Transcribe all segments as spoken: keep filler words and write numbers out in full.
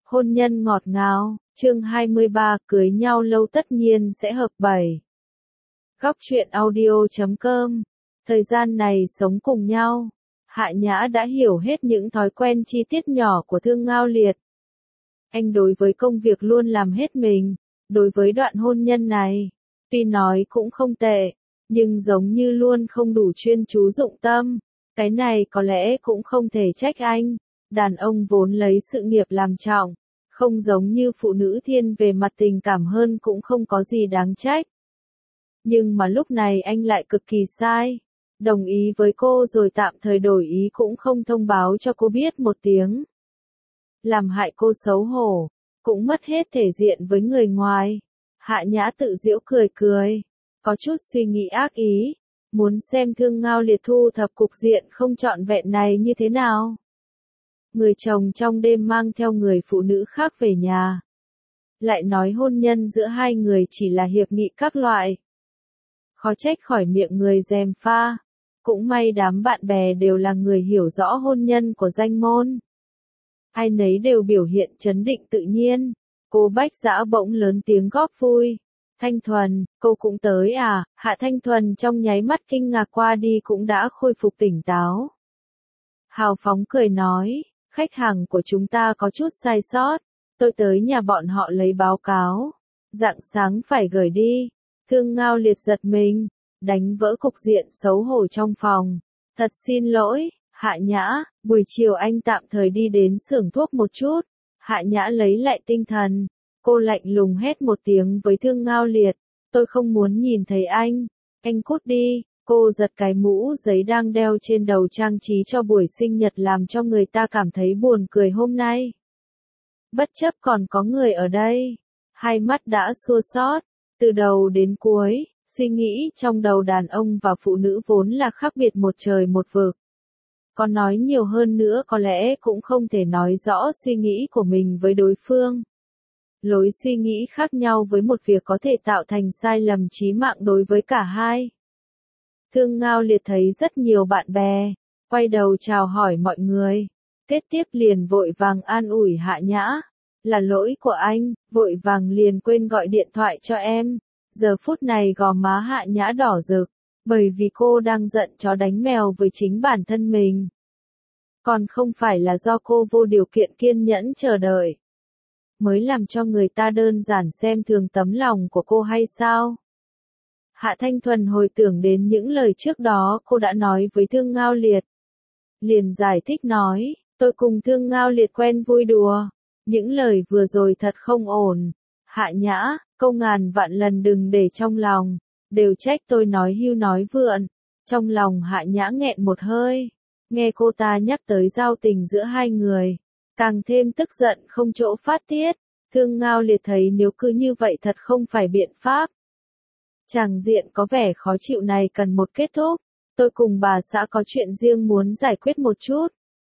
Hôn nhân ngọt ngào, chương hai mươi ba, cưới nhau lâu tất nhiên sẽ hợp bảy. Góc truyện audio chấm com. Thời gian này sống cùng nhau, Hạ Nhã đã hiểu hết những thói quen chi tiết nhỏ của Thương Ngao Liệt. Anh đối với công việc luôn làm hết mình, đối với đoạn hôn nhân này, tuy nói cũng không tệ, nhưng giống như luôn không đủ chuyên chú dụng tâm. Cái này có lẽ cũng không thể trách anh. Đàn ông vốn lấy sự nghiệp làm trọng, không giống như phụ nữ thiên về mặt tình cảm hơn cũng không có gì đáng trách. Nhưng mà lúc này anh lại cực kỳ sai. Đồng ý với cô rồi tạm thời đổi ý cũng không thông báo cho cô biết một tiếng. Làm hại cô xấu hổ, cũng mất hết thể diện với người ngoài. Hạ Nhã tự giễu cười cười, có chút suy nghĩ ác ý, muốn xem Thương Ngao Liệt thu thập cục diện không trọn vẹn này như thế nào. Người chồng trong đêm mang theo người phụ nữ khác về nhà. Lại nói hôn nhân giữa hai người chỉ là hiệp nghị các loại. Khó trách khỏi miệng người gièm pha. Cũng may đám bạn bè đều là người hiểu rõ hôn nhân của danh môn. Ai nấy đều biểu hiện trấn định tự nhiên. Cô Bách Dã bỗng lớn tiếng góp vui. Thanh Thuần, cô cũng tới à? Hạ Thanh Thuần trong nháy mắt kinh ngạc qua đi cũng đã khôi phục tỉnh táo. Hào phóng cười nói, khách hàng của chúng ta có chút sai sót, tôi tới nhà bọn họ lấy báo cáo, rạng sáng phải gửi đi. Thương Ngao Liệt giật mình, đánh vỡ cục diện xấu hổ trong phòng. Thật xin lỗi, Hạ Nhã, buổi chiều anh tạm thời đi đến xưởng thuốc một chút. Hạ Nhã lấy lại tinh thần, cô lạnh lùng hét một tiếng với Thương Ngao Liệt, tôi không muốn nhìn thấy anh, anh cút đi. Cô giật cái mũ giấy đang đeo trên đầu trang trí cho buổi sinh nhật làm cho người ta cảm thấy buồn cười hôm nay. Bất chấp còn có người ở đây, hai mắt đã xua xót, từ đầu đến cuối, suy nghĩ trong đầu đàn ông và phụ nữ vốn là khác biệt một trời một vực. Còn nói nhiều hơn nữa có lẽ cũng không thể nói rõ suy nghĩ của mình với đối phương. Lối suy nghĩ khác nhau với một việc có thể tạo thành sai lầm chí mạng đối với cả hai. Thương Ngao Liệt thấy rất nhiều bạn bè, quay đầu chào hỏi mọi người. Kết tiếp liền vội vàng an ủi Hạ Nhã. Là lỗi của anh, vội vàng liền quên gọi điện thoại cho em. Giờ phút này gò má Hạ Nhã đỏ rực, bởi vì cô đang giận chó đánh mèo với chính bản thân mình. Còn không phải là do cô vô điều kiện kiên nhẫn chờ đợi, mới làm cho người ta đơn giản xem thường tấm lòng của cô hay sao? Hạ Thanh Thuần hồi tưởng đến những lời trước đó cô đã nói với Thương Ngao Liệt. Liền giải thích nói, tôi cùng Thương Ngao Liệt quen vui đùa. Những lời vừa rồi thật không ổn. Hạ Nhã, câu ngàn vạn lần đừng để trong lòng. Đều trách tôi nói hưu nói vượn. Trong lòng Hạ Nhã nghẹn một hơi. Nghe cô ta nhắc tới giao tình giữa hai người. Càng thêm tức giận không chỗ phát tiết. Thương Ngao Liệt thấy nếu cứ như vậy thật không phải biện pháp. Chàng diện có vẻ khó chịu này cần một kết thúc, tôi cùng bà xã có chuyện riêng muốn giải quyết một chút.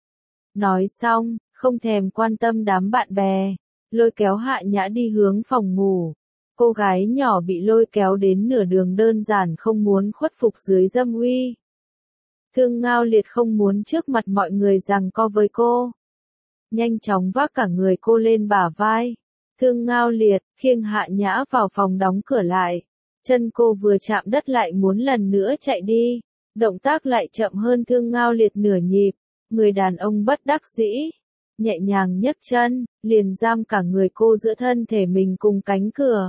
Nói xong, không thèm quan tâm đám bạn bè, lôi kéo Hạ Nhã đi hướng phòng ngủ. Cô gái nhỏ bị lôi kéo đến nửa đường đơn giản không muốn khuất phục dưới dâm uy. Thương Ngao Liệt không muốn trước mặt mọi người giằng co với cô. Nhanh chóng vác cả người cô lên bả vai. Thương Ngao Liệt khiêng Hạ Nhã vào phòng đóng cửa lại. Chân cô vừa chạm đất lại muốn lần nữa chạy đi, động tác lại chậm hơn Thương Ngao Liệt nửa nhịp, người đàn ông bất đắc dĩ, nhẹ nhàng nhấc chân, liền giam cả người cô giữa thân thể mình cùng cánh cửa.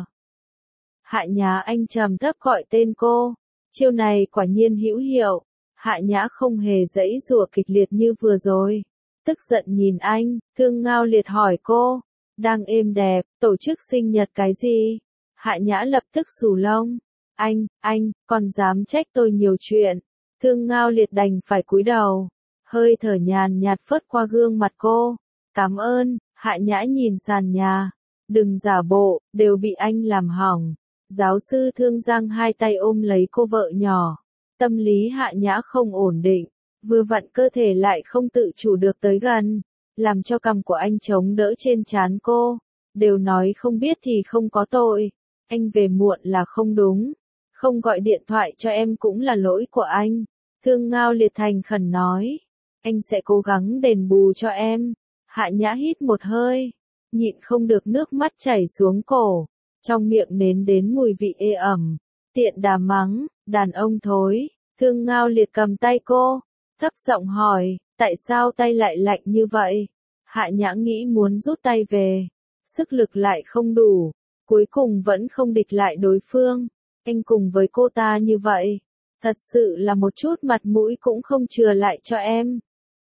Hạ Nhã anh trầm thấp gọi tên cô, chiêu này quả nhiên hữu hiệu, Hạ Nhã không hề giãy giụa kịch liệt như vừa rồi, tức giận nhìn anh, Thương Ngao Liệt hỏi cô, đang êm đẹp, tổ chức sinh nhật cái gì? Hạ Nhã lập tức xù lông. Anh, anh, còn dám trách tôi nhiều chuyện. Thương Ngao Liệt đành phải cúi đầu. Hơi thở nhàn nhạt phớt qua gương mặt cô. Cảm ơn, Hạ Nhã nhìn sàn nhà. Đừng giả bộ, đều bị anh làm hỏng. Giáo sư Thương giang hai tay ôm lấy cô vợ nhỏ. Tâm lý Hạ Nhã không ổn định. Vừa vặn cơ thể lại không tự chủ được tới gần. Làm cho cằm của anh chống đỡ trên trán cô. Đều nói không biết thì không có tội. Anh về muộn là không đúng. Không gọi điện thoại cho em cũng là lỗi của anh. Thương Ngao Liệt thành khẩn nói. Anh sẽ cố gắng đền bù cho em. Hạ Nhã hít một hơi. nhịn không được nước mắt chảy xuống cổ, trong miệng nếm đến mùi vị ê ẩm, tiện đà mắng, đàn ông thối. Thương Ngao Liệt cầm tay cô, thấp giọng hỏi, tại sao tay lại lạnh như vậy? Hạ Nhã nghĩ muốn rút tay về, sức lực lại không đủ, cuối cùng vẫn không địch lại đối phương. Anh cùng với cô ta như vậy, thật sự là một chút mặt mũi cũng không chừa lại cho em.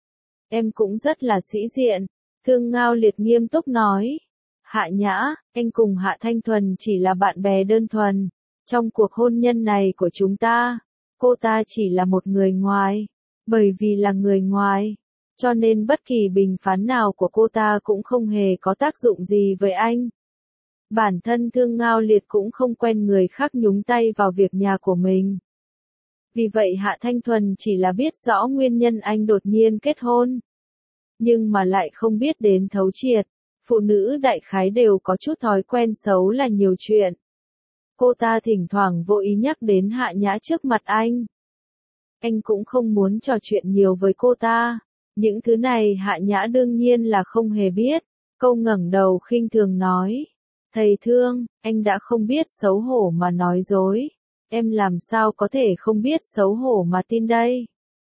Em cũng rất là sĩ diện, Thương Ngao Liệt nghiêm túc nói. Hạ Nhã, anh cùng Hạ Thanh Thuần chỉ là bạn bè đơn thuần, trong cuộc hôn nhân này của chúng ta, cô ta chỉ là một người ngoài, bởi vì là người ngoài, cho nên bất kỳ bình phán nào của cô ta cũng không hề có tác dụng gì với anh. Bản thân Thương Ngao Liệt cũng không quen người khác nhúng tay vào việc nhà của mình. Vì vậy Hạ Thanh Thuần chỉ là biết rõ nguyên nhân anh đột nhiên kết hôn, nhưng mà lại không biết đến thấu triệt. Phụ nữ đại khái đều có chút thói quen xấu là nhiều chuyện. Cô ta thỉnh thoảng vô ý nhắc đến Hạ Nhã trước mặt anh. Anh cũng không muốn trò chuyện nhiều với cô ta. Những thứ này Hạ Nhã đương nhiên là không hề biết. Câu ngẩng đầu khinh thường nói. Thầy Thương, anh đã không biết xấu hổ mà nói dối. Em làm sao có thể không biết xấu hổ mà tin đây?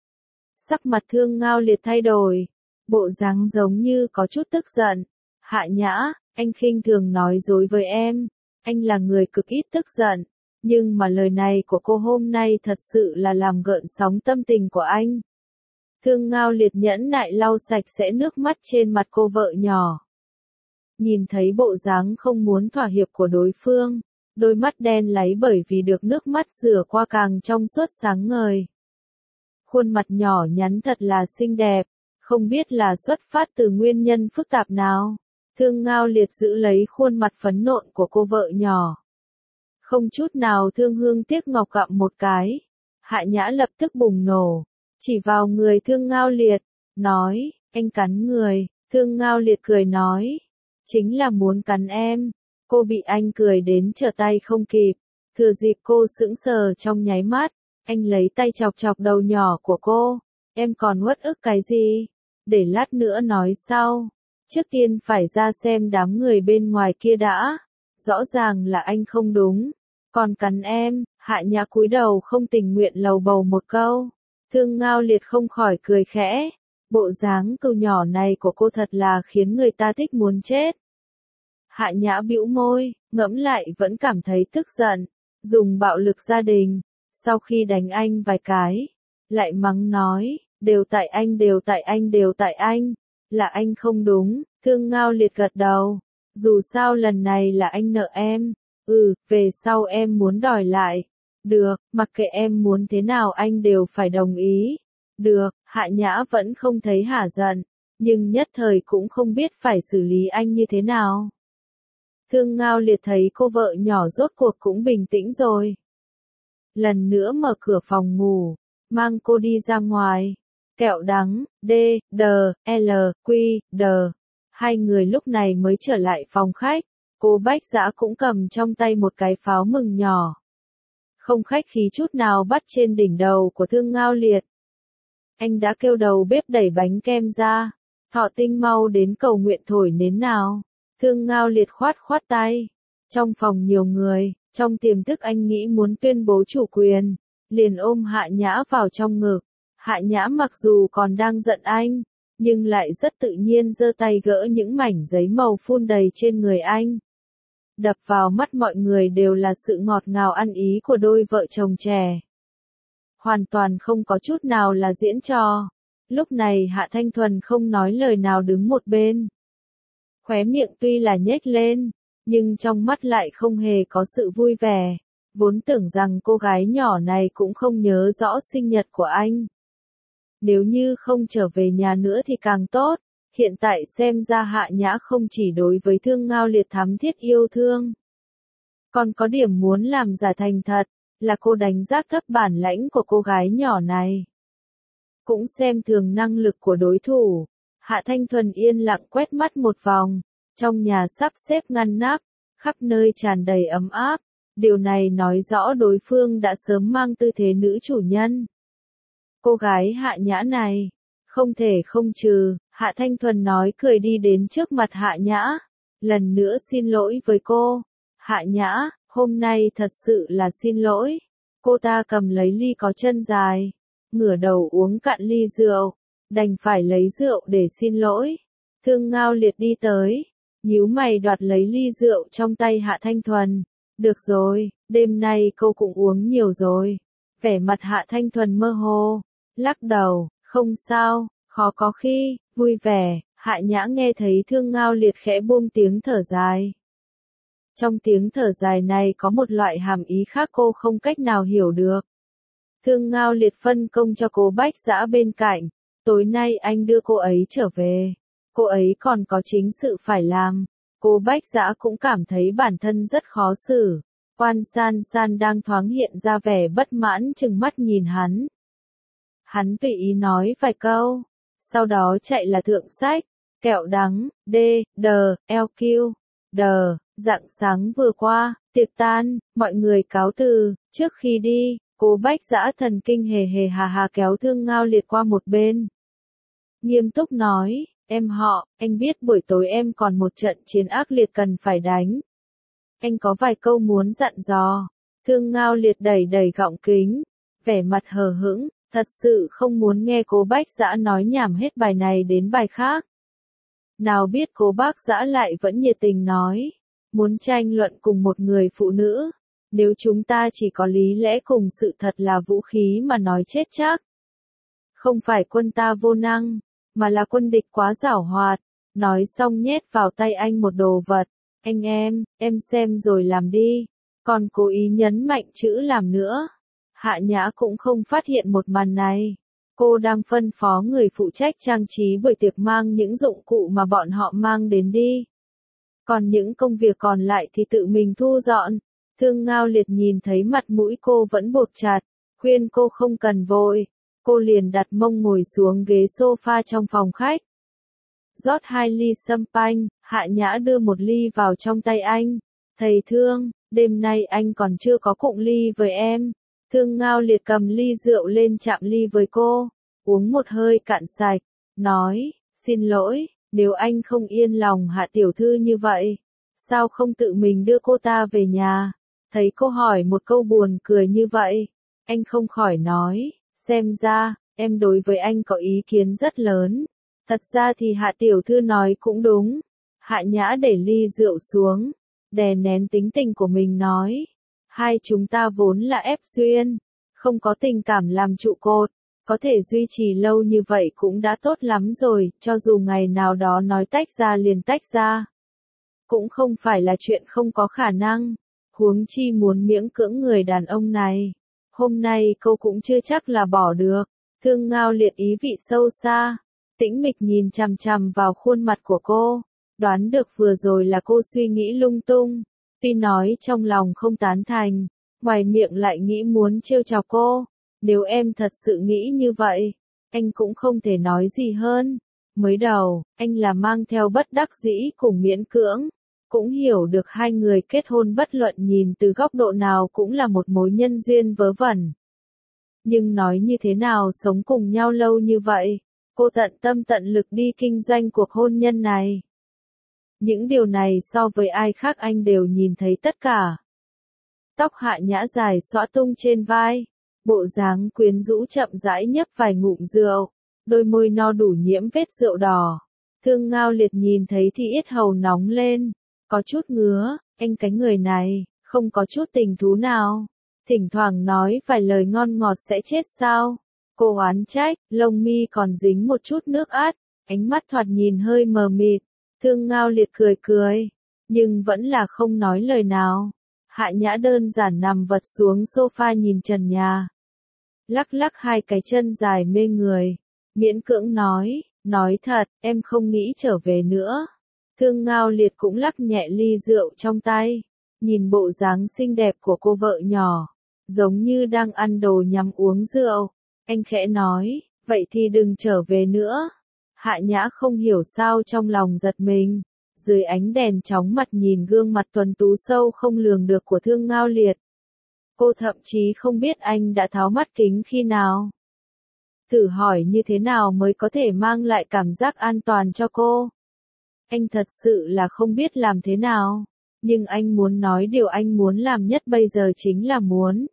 Sắc mặt Thương Ngao Liệt thay đổi. Bộ dáng giống như có chút tức giận. Hạ Nhã, anh khinh thường nói dối với em. Anh là người cực ít tức giận. Nhưng mà lời này của cô hôm nay thật sự là làm gợn sóng tâm tình của anh. Thương Ngao Liệt nhẫn nại lau sạch sẽ nước mắt trên mặt cô vợ nhỏ. Nhìn thấy bộ dáng không muốn thỏa hiệp của đối phương, đôi mắt đen láy bởi vì được nước mắt rửa qua càng trong suốt sáng ngời. Khuôn mặt nhỏ nhắn thật là xinh đẹp, không biết là xuất phát từ nguyên nhân phức tạp nào. Thương Ngao Liệt giữ lấy khuôn mặt phấn nộn của cô vợ nhỏ. Không chút nào thương hương tiếc ngọc gặm một cái. Hạ Nhã lập tức bùng nổ, chỉ vào người Thương Ngao Liệt, nói, anh cắn người. Thương Ngao Liệt cười nói, chính là muốn cắn em. Cô bị anh cười đến trở tay không kịp. Thừa dịp cô sững sờ trong nháy mắt, anh lấy tay chọc chọc đầu nhỏ của cô. Em còn uất ức cái gì? Để lát nữa nói sau. Trước tiên phải ra xem đám người bên ngoài kia đã. Rõ ràng là anh không đúng. Còn cắn em. Hạ Nhã cúi đầu không tình nguyện lầu bầu một câu. Thương Ngao Liệt không khỏi cười khẽ. Bộ dáng cừu nhỏ này của cô thật là khiến người ta thích muốn chết. Hạ Nhã bĩu môi, ngẫm lại vẫn cảm thấy tức giận. Dùng bạo lực gia đình. Sau khi đánh anh vài cái, lại mắng nói, đều tại anh đều tại anh đều tại anh. Là anh không đúng. Thương Ngao Liệt gật đầu. Dù sao lần này là anh nợ em. Ừ, về sau em muốn đòi lại. Được, mặc kệ em muốn thế nào anh đều phải đồng ý. Được, Hạ Nhã vẫn không thấy hả giận, nhưng nhất thời cũng không biết phải xử lý anh như thế nào. Thương Ngao Liệt thấy cô vợ nhỏ rốt cuộc cũng bình tĩnh rồi. Lần nữa mở cửa phòng ngủ, mang cô đi ra ngoài. Kẹo đắng, D, D, L, Q, D. Hai người lúc này mới trở lại phòng khách. Cô Bách Dã cũng cầm trong tay một cái pháo mừng nhỏ. Không khách khí chút nào bắt trên đỉnh đầu của Thương Ngao Liệt. Anh đã kêu đầu bếp đẩy bánh kem ra. Thọ Tinh mau đến cầu nguyện thổi nến nào. Thương Ngao Liệt khoát khoát tay. Trong phòng nhiều người, trong tiềm thức anh nghĩ muốn tuyên bố chủ quyền. Liền ôm Hạ Nhã vào trong ngực. Hạ Nhã mặc dù còn đang giận anh, nhưng lại rất tự nhiên giơ tay gỡ những mảnh giấy màu phun đầy trên người anh. Đập vào mắt mọi người đều là sự ngọt ngào ăn ý của đôi vợ chồng trẻ. Hoàn toàn không có chút nào là diễn trò. Lúc này Hạ Thanh Thuần không nói lời nào đứng một bên. Khóe miệng tuy là nhếch lên, nhưng trong mắt lại không hề có sự vui vẻ. Vốn tưởng rằng cô gái nhỏ này cũng không nhớ rõ sinh nhật của anh. Nếu như không trở về nhà nữa thì càng tốt. Hiện tại xem ra Hạ Nhã không chỉ đối với Thương Ngao Liệt thắm thiết yêu thương, còn có điểm muốn làm giả thành thật, là cô đánh giá thấp bản lãnh của cô gái nhỏ này. Cũng xem thường năng lực của đối thủ. Hạ Thanh Thuần yên lặng quét mắt một vòng, trong nhà sắp xếp ngăn nắp, khắp nơi tràn đầy ấm áp. Điều này nói rõ đối phương đã sớm mang tư thế nữ chủ nhân. Cô gái Hạ Nhã này, không thể không trừ. Hạ Thanh Thuần nói cười đi đến trước mặt Hạ Nhã. lần nữa xin lỗi với cô. Hạ Nhã, hôm nay thật sự là xin lỗi. Cô ta cầm lấy ly có chân dài, ngửa đầu uống cạn ly rượu, đành phải lấy rượu để xin lỗi. Thương Ngao Liệt đi tới, nhíu mày đoạt lấy ly rượu trong tay Hạ Thanh Thuần. Được rồi, đêm nay cô cũng uống nhiều rồi. Vẻ mặt Hạ Thanh Thuần mơ hồ, lắc đầu, không sao, khó có khi, vui vẻ. Hạ Nhã nghe thấy Thương Ngao Liệt khẽ buông tiếng thở dài. Trong tiếng thở dài này có một loại hàm ý khác cô không cách nào hiểu được. Thương Ngao Liệt phân công cho cô Bách Dã bên cạnh, tối nay anh đưa cô ấy trở về. Cô ấy còn có chính sự phải làm. Cô Bách Dã cũng cảm thấy bản thân rất khó xử. Quan San San đang thoáng hiện ra vẻ bất mãn trừng mắt nhìn hắn. Hắn tùy ý nói vài câu, sau đó chạy là thượng sách, kẹo đắng, D, D, L Q, D. Rạng sáng vừa qua, tiệc tan, mọi người cáo từ. Trước khi đi, cô Bách Dã thần kinh hề hề hà hà kéo Thương Ngao Liệt qua một bên. Nghiêm túc nói, em họ, anh biết buổi tối em còn một trận chiến ác liệt cần phải đánh. Anh có vài câu muốn dặn dò. Thương Ngao Liệt đẩy đẩy gọng kính, vẻ mặt hờ hững, thật sự không muốn nghe cô Bách Dã nói nhảm hết bài này đến bài khác. Nào biết cô Bách Dã lại vẫn nhiệt tình nói, muốn tranh luận cùng một người phụ nữ, nếu chúng ta chỉ có lý lẽ cùng sự thật là vũ khí mà nói chết chắc. Không phải quân ta vô năng, mà là quân địch quá giảo hoạt. Nói xong nhét vào tay anh một đồ vật. Anh em, em xem rồi làm đi. Còn cố ý nhấn mạnh chữ làm nữa. Hạ Nhã cũng không phát hiện một màn này. Cô đang phân phó người phụ trách trang trí buổi tiệc mang những dụng cụ mà bọn họ mang đến đi. Còn những công việc còn lại thì tự mình thu dọn. Thương Ngao Liệt nhìn thấy mặt mũi cô vẫn bột chặt, khuyên cô không cần vội. Cô liền đặt mông ngồi xuống ghế sofa trong phòng khách. Rót hai ly sâm panh, Hạ Nhã đưa một ly vào trong tay anh. Thầy Thương, đêm nay anh còn chưa có cụng ly với em. Thương Ngao Liệt cầm ly rượu lên chạm ly với cô, uống một hơi cạn sạch, nói, xin lỗi, nếu anh không yên lòng Hạ tiểu thư như vậy, sao không tự mình đưa cô ta về nhà? Thấy cô hỏi một câu buồn cười như vậy, anh không khỏi nói, xem ra, em đối với anh có ý kiến rất lớn. Thật ra thì Hạ tiểu thư nói cũng đúng. Hạ Nhã để ly rượu xuống, đè nén tính tình của mình nói, hai chúng ta vốn là ép duyên, không có tình cảm làm trụ cột, có thể duy trì lâu như vậy cũng đã tốt lắm rồi, cho dù ngày nào đó nói tách ra liền tách ra, cũng không phải là chuyện không có khả năng, huống chi muốn miễn cưỡng người đàn ông này, hôm nay cô cũng chưa chắc là bỏ được. Thương Ngao Liệt ý vị sâu xa, tĩnh mịch nhìn chằm chằm vào khuôn mặt của cô, đoán được vừa rồi là cô suy nghĩ lung tung. Tuy nói trong lòng không tán thành, ngoài miệng lại nghĩ muốn trêu chọc cô. Nếu em thật sự nghĩ như vậy, anh cũng không thể nói gì hơn. Mới đầu, anh là mang theo bất đắc dĩ cùng miễn cưỡng, cũng hiểu được hai người kết hôn bất luận nhìn từ góc độ nào cũng là một mối nhân duyên vớ vẩn. Nhưng nói như thế nào sống cùng nhau lâu như vậy, cô tận tâm tận lực đi kinh doanh cuộc hôn nhân này. Những điều này so với ai khác anh đều nhìn thấy tất cả. Tóc Hạ Nhã dài xõa tung trên vai, bộ dáng quyến rũ chậm rãi nhấp vài ngụm rượu, đôi môi no đủ nhiễm vết rượu đỏ. Thương Ngao Liệt nhìn thấy thì yết hầu nóng lên, có chút ngứa, anh cái người này, không có chút tình thú nào. Thỉnh thoảng nói vài lời ngon ngọt sẽ chết sao? Cô oán trách, lông mi còn dính một chút nước át, ánh mắt thoạt nhìn hơi mờ mịt. Thương Ngao Liệt cười cười, nhưng vẫn là không nói lời nào. Hạ Nhã đơn giản nằm vật xuống sofa nhìn trần nhà. Lắc lắc hai cái chân dài mê người, miễn cưỡng nói, nói thật, em không nghĩ trở về nữa. Thương Ngao Liệt cũng lắc nhẹ ly rượu trong tay, nhìn bộ dáng xinh đẹp của cô vợ nhỏ, giống như đang ăn đồ nhắm uống rượu. Anh khẽ nói, vậy thì đừng trở về nữa. Hạ Nhã không hiểu sao trong lòng giật mình, dưới ánh đèn chóng mặt nhìn gương mặt tuấn tú sâu không lường được của Thương Ngao Liệt. Cô thậm chí không biết anh đã tháo mắt kính khi nào. Thử hỏi như thế nào mới có thể mang lại cảm giác an toàn cho cô. Anh thật sự là không biết làm thế nào. Nhưng anh muốn nói điều anh muốn làm nhất bây giờ chính là muốn.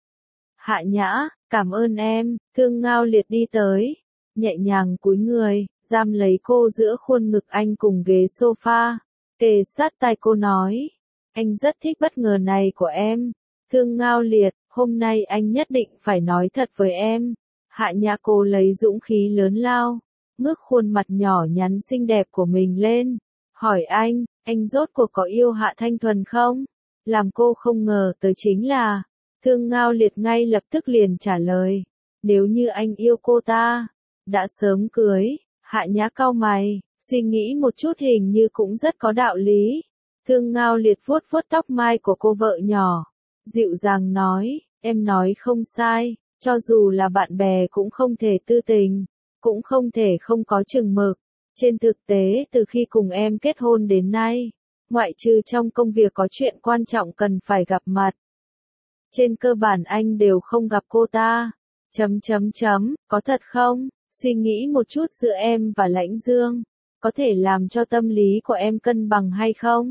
Hạ Nhã, cảm ơn em, Thương Ngao Liệt đi tới, nhẹ nhàng cúi người, giam lấy cô giữa khuôn ngực anh cùng ghế sofa, kề sát tai cô nói, anh rất thích bất ngờ này của em. Thương Ngao Liệt, hôm nay anh nhất định phải nói thật với em. Hạ Nhã cô lấy dũng khí lớn lao, ngước khuôn mặt nhỏ nhắn xinh đẹp của mình lên, hỏi anh, anh rốt cuộc có yêu Hạ Thanh Thuần không? Làm cô không ngờ tới chính là, Thương Ngao Liệt ngay lập tức liền trả lời, nếu như anh yêu cô ta, đã sớm cưới. Hạ Nhã cau mày, suy nghĩ một chút hình như cũng rất có đạo lý. Thương Ngao Liệt vuốt vuốt tóc mai của cô vợ nhỏ, dịu dàng nói, em nói không sai, cho dù là bạn bè cũng không thể tư tình, cũng không thể không có chừng mực. Trên thực tế từ khi cùng em kết hôn đến nay, ngoại trừ trong công việc có chuyện quan trọng cần phải gặp mặt, trên cơ bản anh đều không gặp cô ta. Chấm chấm chấm, có thật không? Suy nghĩ một chút giữa em và Lãnh Dương, có thể làm cho tâm lý của em cân bằng hay không?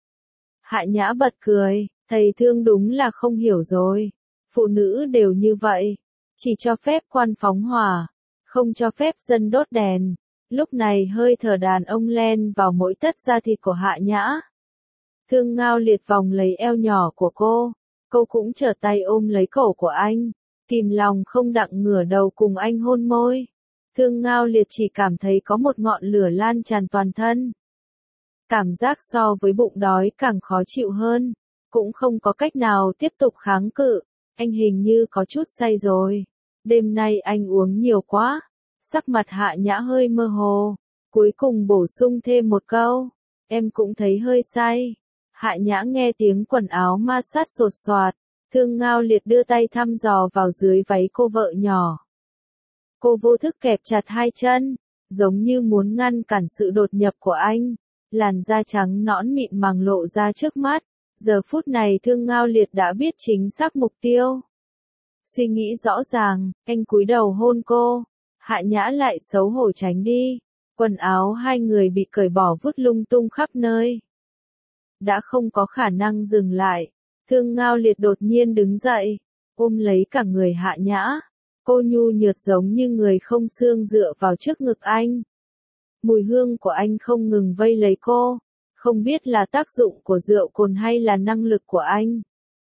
Hạ Nhã bật cười, thầy Thương đúng là không hiểu rồi. Phụ nữ đều như vậy, chỉ cho phép quan phóng hỏa, không cho phép dân đốt đèn. Lúc này hơi thở đàn ông len vào mỗi tấc da thịt của Hạ Nhã. Thương Ngao Liệt vòng lấy eo nhỏ của cô, cô cũng trở tay ôm lấy cổ của anh, kìm lòng không đặng ngửa đầu cùng anh hôn môi. Thương Ngao Liệt chỉ cảm thấy có một ngọn lửa lan tràn toàn thân. Cảm giác so với bụng đói càng khó chịu hơn, cũng không có cách nào tiếp tục kháng cự. Anh hình như có chút say rồi. Đêm nay anh uống nhiều quá. Sắc mặt Hạ Nhã hơi mơ hồ, cuối cùng bổ sung thêm một câu, em cũng thấy hơi say. Hạ Nhã nghe tiếng quần áo ma sát sột soạt, Thương Ngao Liệt đưa tay thăm dò vào dưới váy cô vợ nhỏ. Cô vô thức kẹp chặt hai chân, giống như muốn ngăn cản sự đột nhập của anh. Làn da trắng nõn mịn màng lộ ra trước mắt. Giờ phút này Thương Ngao Liệt đã biết chính xác mục tiêu. Suy nghĩ rõ ràng, anh cúi đầu hôn cô. Hạ Nhã lại xấu hổ tránh đi. Quần áo hai người bị cởi bỏ vứt lung tung khắp nơi. Đã không có khả năng dừng lại. Thương Ngao Liệt đột nhiên đứng dậy, ôm lấy cả người Hạ Nhã. Cô nhu nhược giống như người không xương dựa vào trước ngực anh. Mùi hương của anh không ngừng vây lấy cô. Không biết là tác dụng của rượu cồn hay là năng lực của anh.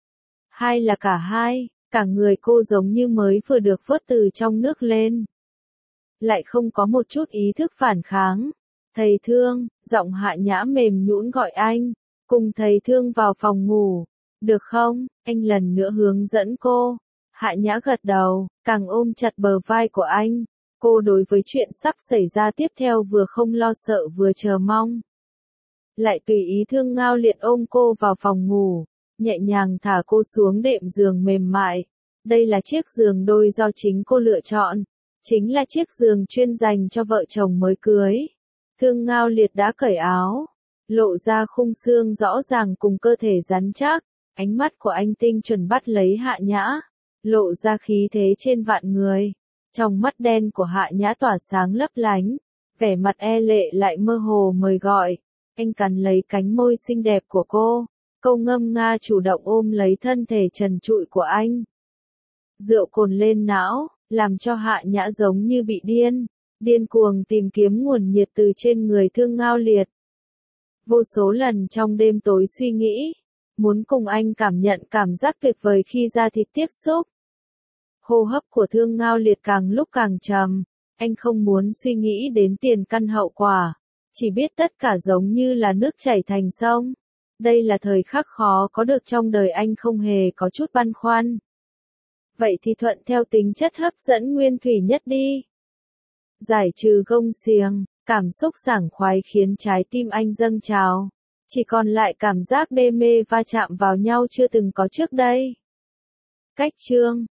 Hay là cả hai, cả người cô giống như mới vừa được vớt từ trong nước lên. Lại không có một chút ý thức phản kháng. Thầy Thương, giọng Hạ Nhã mềm nhũn gọi anh, cùng thầy Thương vào phòng ngủ. Được không? Anh lần nữa hướng dẫn cô. Hạ Nhã gật đầu, càng ôm chặt bờ vai của anh. Cô đối với chuyện sắp xảy ra tiếp theo vừa không lo sợ vừa chờ mong. Lại tùy ý Thương Ngao Liệt ôm cô vào phòng ngủ, nhẹ nhàng thả cô xuống đệm giường mềm mại. Đây là chiếc giường đôi do chính cô lựa chọn, chính là chiếc giường chuyên dành cho vợ chồng mới cưới. Thương Ngao Liệt đã cởi áo, lộ ra khung xương rõ ràng cùng cơ thể rắn chắc. Ánh mắt của anh tinh chuẩn bắt lấy Hạ Nhã, lộ ra khí thế trên vạn người. Trong mắt đen của Hạ Nhã tỏa sáng lấp lánh, vẻ mặt e lệ lại mơ hồ mời gọi. Anh cắn lấy cánh môi xinh đẹp của cô, câu ngâm nga chủ động ôm lấy thân thể trần trụi của anh. Rượu cồn lên não, làm cho Hạ Nhã giống như bị điên, điên cuồng tìm kiếm nguồn nhiệt từ trên người Thương Ngao Liệt. Vô số lần trong đêm tối suy nghĩ, muốn cùng anh cảm nhận cảm giác tuyệt vời khi da thịt tiếp xúc. Hô hấp của Thương Ngao Liệt càng lúc càng trầm, anh không muốn suy nghĩ đến tiền căn hậu quả, chỉ biết tất cả giống như là nước chảy thành sông. Đây là thời khắc khó có được trong đời anh không hề có chút băn khoăn. Vậy thì thuận theo tính chất hấp dẫn nguyên thủy nhất đi. Giải trừ gông xiềng, cảm xúc sảng khoái khiến trái tim anh dâng trào. Chỉ còn lại cảm giác đê mê va chạm vào nhau chưa từng có trước đây. Cách chương